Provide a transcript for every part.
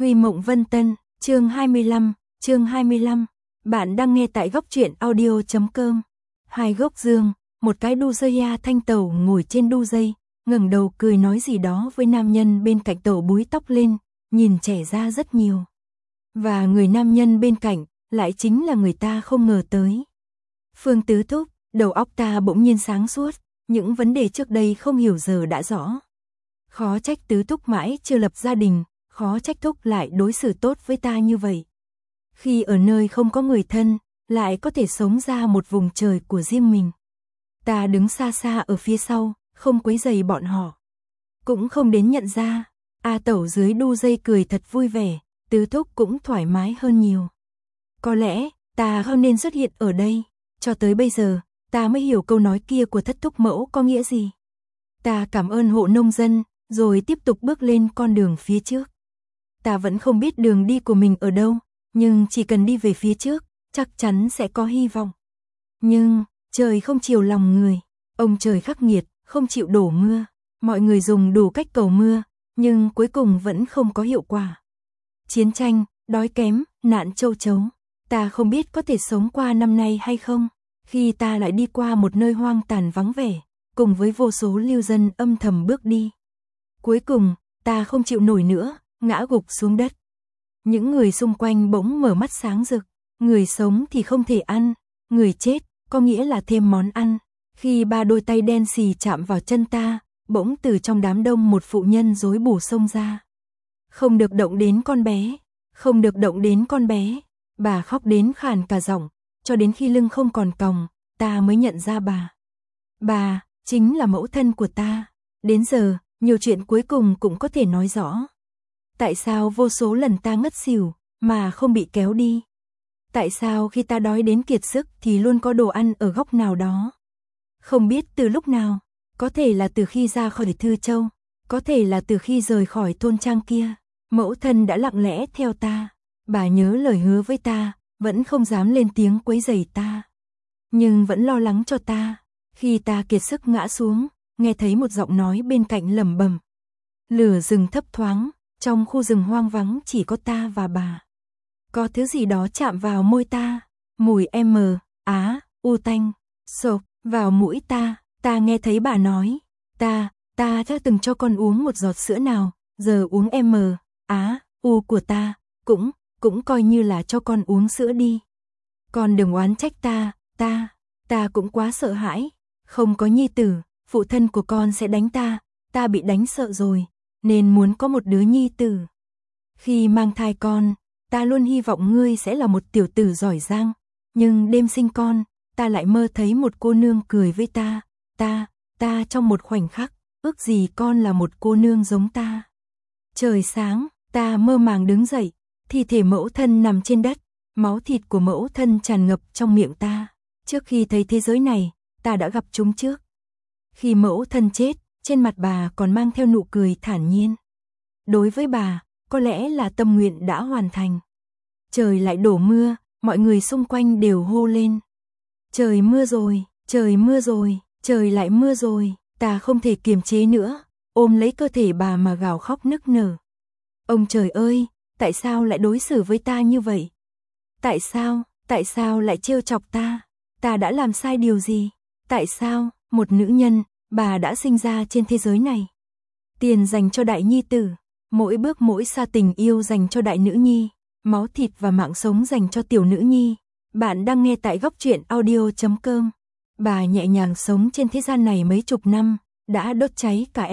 Huy Mộng Vân Tân, chương 25, bạn đang nghe tại góc truyện audio.com. Hai gốc dương, một cái đu dây thanh tẩu ngồi trên đu dây, ngẩng đầu cười nói gì đó với nam nhân bên cạnh tẩu búi tóc lên, nhìn trẻ ra rất nhiều. Và người nam nhân bên cạnh, lại chính là người ta không ngờ tới. Phương Tứ Thúc, đầu óc ta bỗng nhiên sáng suốt, những vấn đề trước đây không hiểu giờ đã rõ. Khó trách Tứ Thúc mãi chưa lập gia đình, khó trách Thúc lại đối xử tốt với ta như vậy. Khi ở nơi không có người thân, lại có thể sống ra một vùng trời của riêng mình. Ta đứng xa xa ở phía sau, không quấy rầy bọn họ. Cũng không đến nhận ra, A Tẩu dưới đu dây cười thật vui vẻ, Tứ Thúc cũng thoải mái hơn nhiều. Có lẽ, ta không nên xuất hiện ở đây, cho tới bây giờ, ta mới hiểu câu nói kia của Thất Thúc mẫu có nghĩa gì. Ta cảm ơn hộ nông dân, rồi tiếp tục bước lên con đường phía trước. Ta vẫn không biết đường đi của mình ở đâu, nhưng chỉ cần đi về phía trước, chắc chắn sẽ có hy vọng. Nhưng, trời không chiều lòng người, ông trời khắc nghiệt, không chịu đổ mưa. Mọi người dùng đủ cách cầu mưa, nhưng cuối cùng vẫn không có hiệu quả. Chiến tranh, đói kém, nạn châu chấu. Ta không biết có thể sống qua năm nay hay không, khi ta lại đi qua một nơi hoang tàn vắng vẻ, cùng với vô số lưu dân âm thầm bước đi. Cuối cùng, ta không chịu nổi nữa, ngã gục xuống đất. Những người xung quanh bỗng mở mắt sáng rực, người sống thì không thể ăn, người chết, có nghĩa là thêm món ăn. Khi ba đôi tay đen xì chạm vào chân ta, bỗng từ trong đám đông một phụ nhân rối bù xông ra. Không được động đến con bé, không được động đến con bé. Bà khóc đến khàn cả giọng, cho đến khi lưng không còn còng, ta mới nhận ra bà. Bà, chính là mẫu thân của ta. Đến giờ, nhiều chuyện cuối cùng cũng có thể nói rõ. Tại sao vô số lần ta ngất xỉu, mà không bị kéo đi? Tại sao khi ta đói đến kiệt sức thì luôn có đồ ăn ở góc nào đó? Không biết từ lúc nào, có thể là từ khi ra khỏi Thư Châu, có thể là từ khi rời khỏi thôn trang kia, mẫu thân đã lặng lẽ theo ta. Bà nhớ lời hứa với ta, vẫn không dám lên tiếng quấy rầy ta. Nhưng vẫn lo lắng cho ta. Khi ta kiệt sức ngã xuống, nghe thấy một giọng nói bên cạnh lẩm bẩm. Lửa rừng thấp thoáng, trong khu rừng hoang vắng chỉ có ta và bà. Có thứ gì đó chạm vào môi ta, mùi u tanh, sộc vào mũi ta. Ta nghe thấy bà nói, ta đã từng cho con uống một giọt sữa nào, giờ uống u của ta, cũng coi như là cho con uống sữa đi. Con đừng oán trách ta cũng quá sợ hãi, không có nhi tử, phụ thân của con sẽ đánh ta bị đánh sợ rồi, nên muốn có một đứa nhi tử. Khi mang thai con, ta luôn hy vọng ngươi sẽ là một tiểu tử giỏi giang, nhưng đêm sinh con, ta lại mơ thấy một cô nương cười với ta trong một khoảnh khắc, ước gì con là một cô nương giống ta. Trời sáng, ta mơ màng đứng dậy, thi thể mẫu thân nằm trên đất, máu thịt của mẫu thân tràn ngập trong miệng ta. Trước khi thấy thế giới này, ta đã gặp chúng trước. Khi mẫu thân chết, trên mặt bà còn mang theo nụ cười thản nhiên. Đối với bà, có lẽ là tâm nguyện đã hoàn thành. Trời lại đổ mưa, mọi người xung quanh đều hô lên. Trời mưa rồi, trời mưa rồi, trời lại mưa rồi. Ta không thể kiềm chế nữa, ôm lấy cơ thể bà mà gào khóc nức nở. Ông trời ơi, tại sao lại đối xử với ta như vậy? Tại sao lại trêu chọc ta? Ta đã làm sai điều gì? Tại sao, một nữ nhân, bà đã sinh ra trên thế giới này? Tiền dành cho đại nhi tử, mỗi bước mỗi xa tình yêu dành cho đại nữ nhi, máu thịt và mạng sống dành cho tiểu nữ nhi. Bạn đang nghe tại góc truyện audio.com. Bà nhẹ nhàng sống trên thế gian này mấy chục năm, đã đốt cháy cả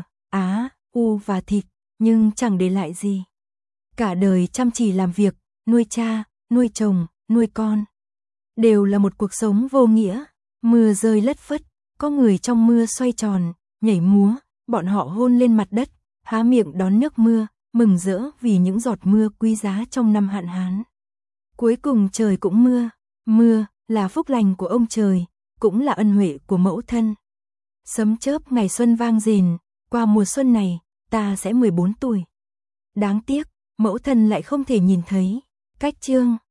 u và thịt, nhưng chẳng để lại gì. Cả đời chăm chỉ làm việc, nuôi cha, nuôi chồng, nuôi con. Đều là một cuộc sống vô nghĩa. Mưa rơi lất phất, có người trong mưa xoay tròn, nhảy múa, bọn họ hôn lên mặt đất, há miệng đón nước mưa, mừng rỡ vì những giọt mưa quý giá trong năm hạn hán. Cuối cùng trời cũng mưa là phúc lành của ông trời, cũng là ân huệ của mẫu thân. Sấm chớp ngày xuân vang rền, qua mùa xuân này, ta sẽ 14 tuổi. Đáng tiếc, mẫu thân lại không thể nhìn thấy. Cách chương